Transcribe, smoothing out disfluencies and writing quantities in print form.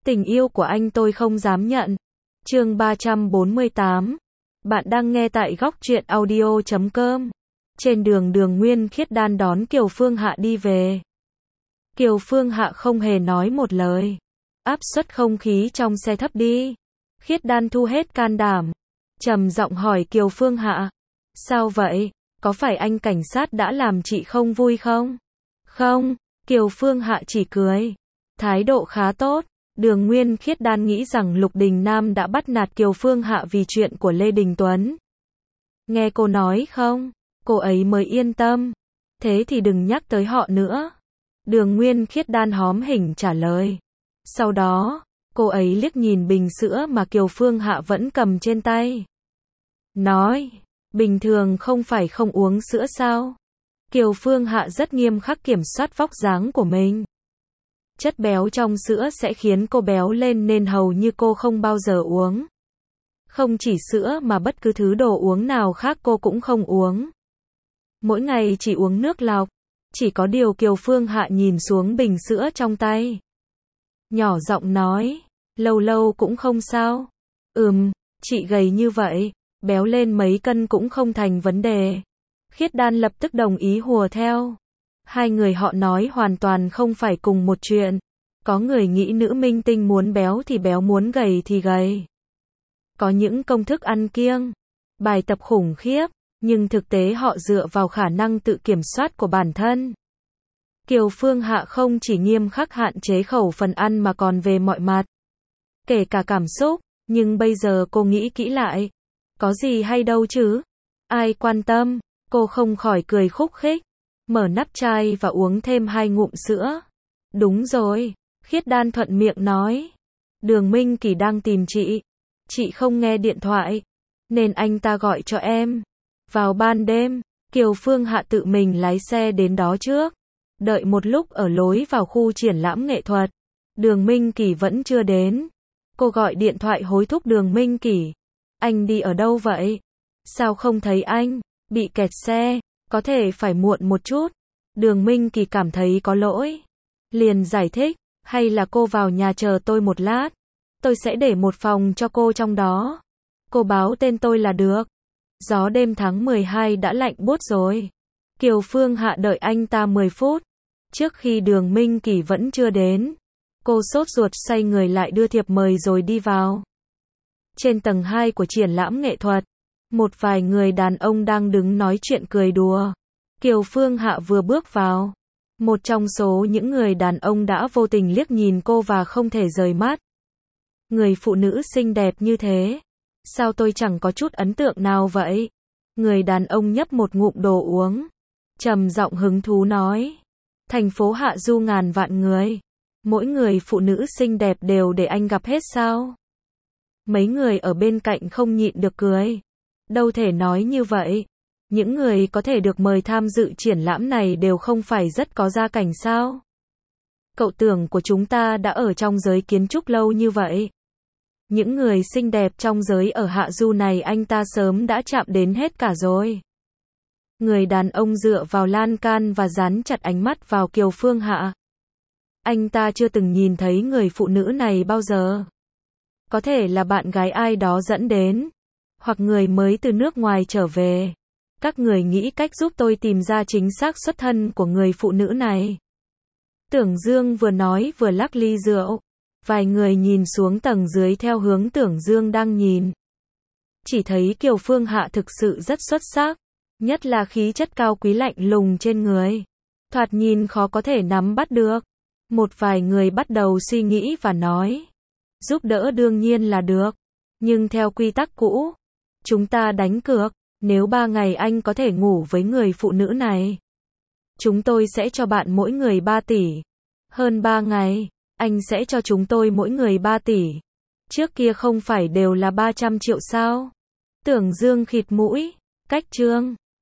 Tình yêu của anh tôi không dám nhận. Chương 348. Bạn đang nghe tại góc truyện audio.com. Trên đường Đường Nguyên Khiết Đan đón Kiều Phương Hạ đi về. Kiều Phương Hạ không hề nói một lời. Áp suất không khí trong xe thấp đi. Khiết Đan thu hết can đảm, trầm giọng hỏi Kiều Phương Hạ. Sao vậy? Có phải anh cảnh sát đã làm chị không vui không? Không, Kiều Phương Hạ chỉ cười. Thái độ khá tốt. Đường Nguyên Khiết Đan nghĩ rằng Lục Đình Nam đã bắt nạt Kiều Phương Hạ vì chuyện của Lê Đình Tuấn. Nghe cô nói không, cô ấy mới yên tâm. Thế thì đừng nhắc tới họ nữa. Đường Nguyên Khiết Đan hóm hỉnh trả lời. Sau đó, cô ấy liếc nhìn bình sữa mà Kiều Phương Hạ vẫn cầm trên tay. Nói, bình thường không phải không uống sữa sao? Kiều Phương Hạ rất nghiêm khắc kiểm soát vóc dáng của mình. Chất béo trong sữa sẽ khiến cô béo lên nên hầu như cô không bao giờ uống. Không chỉ sữa mà bất cứ thứ đồ uống nào khác cô cũng không uống. Mỗi ngày chỉ uống nước lọc. Chỉ có điều Kiều Phương Hạ nhìn xuống bình sữa trong tay. Nhỏ giọng nói, lâu lâu cũng không sao. Chị gầy như vậy, béo lên mấy cân cũng không thành vấn đề. Khiết Đan lập tức đồng ý hùa theo. Hai người họ nói hoàn toàn không phải cùng một chuyện. Có người nghĩ nữ minh tinh muốn béo thì béo, muốn gầy thì gầy. Có những công thức ăn kiêng, bài tập khủng khiếp, nhưng thực tế họ dựa vào khả năng tự kiểm soát của bản thân. Kiều Phương Hạ không chỉ nghiêm khắc hạn chế khẩu phần ăn mà còn về mọi mặt. Kể cả cảm xúc, nhưng bây giờ cô nghĩ kỹ lại. Có gì hay đâu chứ? Ai quan tâm? Cô không khỏi cười khúc khích. Mở nắp chai và uống thêm 2 ngụm sữa. Đúng rồi, Khiết Đan thuận miệng nói. Đường Minh Kỳ đang tìm chị. Chị không nghe điện thoại, nên anh ta gọi cho em. Vào ban đêm, Kiều Phương Hạ tự mình lái xe đến đó trước. Đợi một lúc ở lối vào khu triển lãm nghệ thuật. Đường Minh Kỳ vẫn chưa đến. Cô gọi điện thoại hối thúc Đường Minh Kỳ. Anh đi ở đâu vậy? Sao không thấy anh? Bị kẹt xe, có thể phải muộn một chút. Đường Minh Kỳ cảm thấy có lỗi. Liền giải thích, hay là cô vào nhà chờ tôi một lát. Tôi sẽ để một phòng cho cô trong đó. Cô báo tên tôi là được. Gió đêm tháng 12 đã lạnh buốt rồi. Kiều Phương Hạ đợi anh ta 10 phút. Trước khi Đường Minh Kỳ vẫn chưa đến. Cô sốt ruột xoay người lại đưa thiệp mời rồi đi vào. Trên tầng 2 của triển lãm nghệ thuật, một vài người đàn ông đang đứng nói chuyện cười đùa. Kiều Phương Hạ vừa bước vào. Một trong số những người đàn ông đã vô tình liếc nhìn cô và không thể rời mắt. Người phụ nữ xinh đẹp như thế. Sao tôi chẳng có chút ấn tượng nào vậy? Người đàn ông nhấp một ngụm đồ uống. Trầm giọng hứng thú nói. Thành phố Hạ Du ngàn vạn người. Mỗi người phụ nữ xinh đẹp đều để anh gặp hết sao? Mấy người ở bên cạnh không nhịn được cười. Đâu thể nói như vậy. Những người có thể được mời tham dự triển lãm này đều không phải rất có gia cảnh sao? Cậu tưởng của chúng ta đã ở trong giới kiến trúc lâu như vậy. Những người xinh đẹp trong giới ở Hạ Du này anh ta sớm đã chạm đến hết cả rồi. Người đàn ông dựa vào lan can và dán chặt ánh mắt vào Kiều Phương Hạ. Anh ta chưa từng nhìn thấy người phụ nữ này bao giờ. Có thể là bạn gái ai đó dẫn đến. Hoặc người mới từ nước ngoài trở về. Các người nghĩ cách giúp tôi tìm ra chính xác xuất thân của người phụ nữ này. Tưởng Dương vừa nói vừa lắc ly rượu. Vài người nhìn xuống tầng dưới theo hướng Tưởng Dương đang nhìn. Chỉ thấy Kiều Phương Hạ thực sự rất xuất sắc. Nhất là khí chất cao quý lạnh lùng trên người. Thoạt nhìn khó có thể nắm bắt được. Một vài người bắt đầu suy nghĩ và nói. Giúp đỡ đương nhiên là được. Nhưng theo quy tắc cũ, chúng ta đánh cược. Nếu 3 ngày anh có thể ngủ với người phụ nữ này, chúng tôi sẽ cho bạn mỗi người 3 tỷ. Hơn 3 ngày, anh sẽ cho chúng tôi mỗi người 3 tỷ. Trước kia không phải đều là 300 triệu sao? Tưởng Dương khịt mũi. Cách chương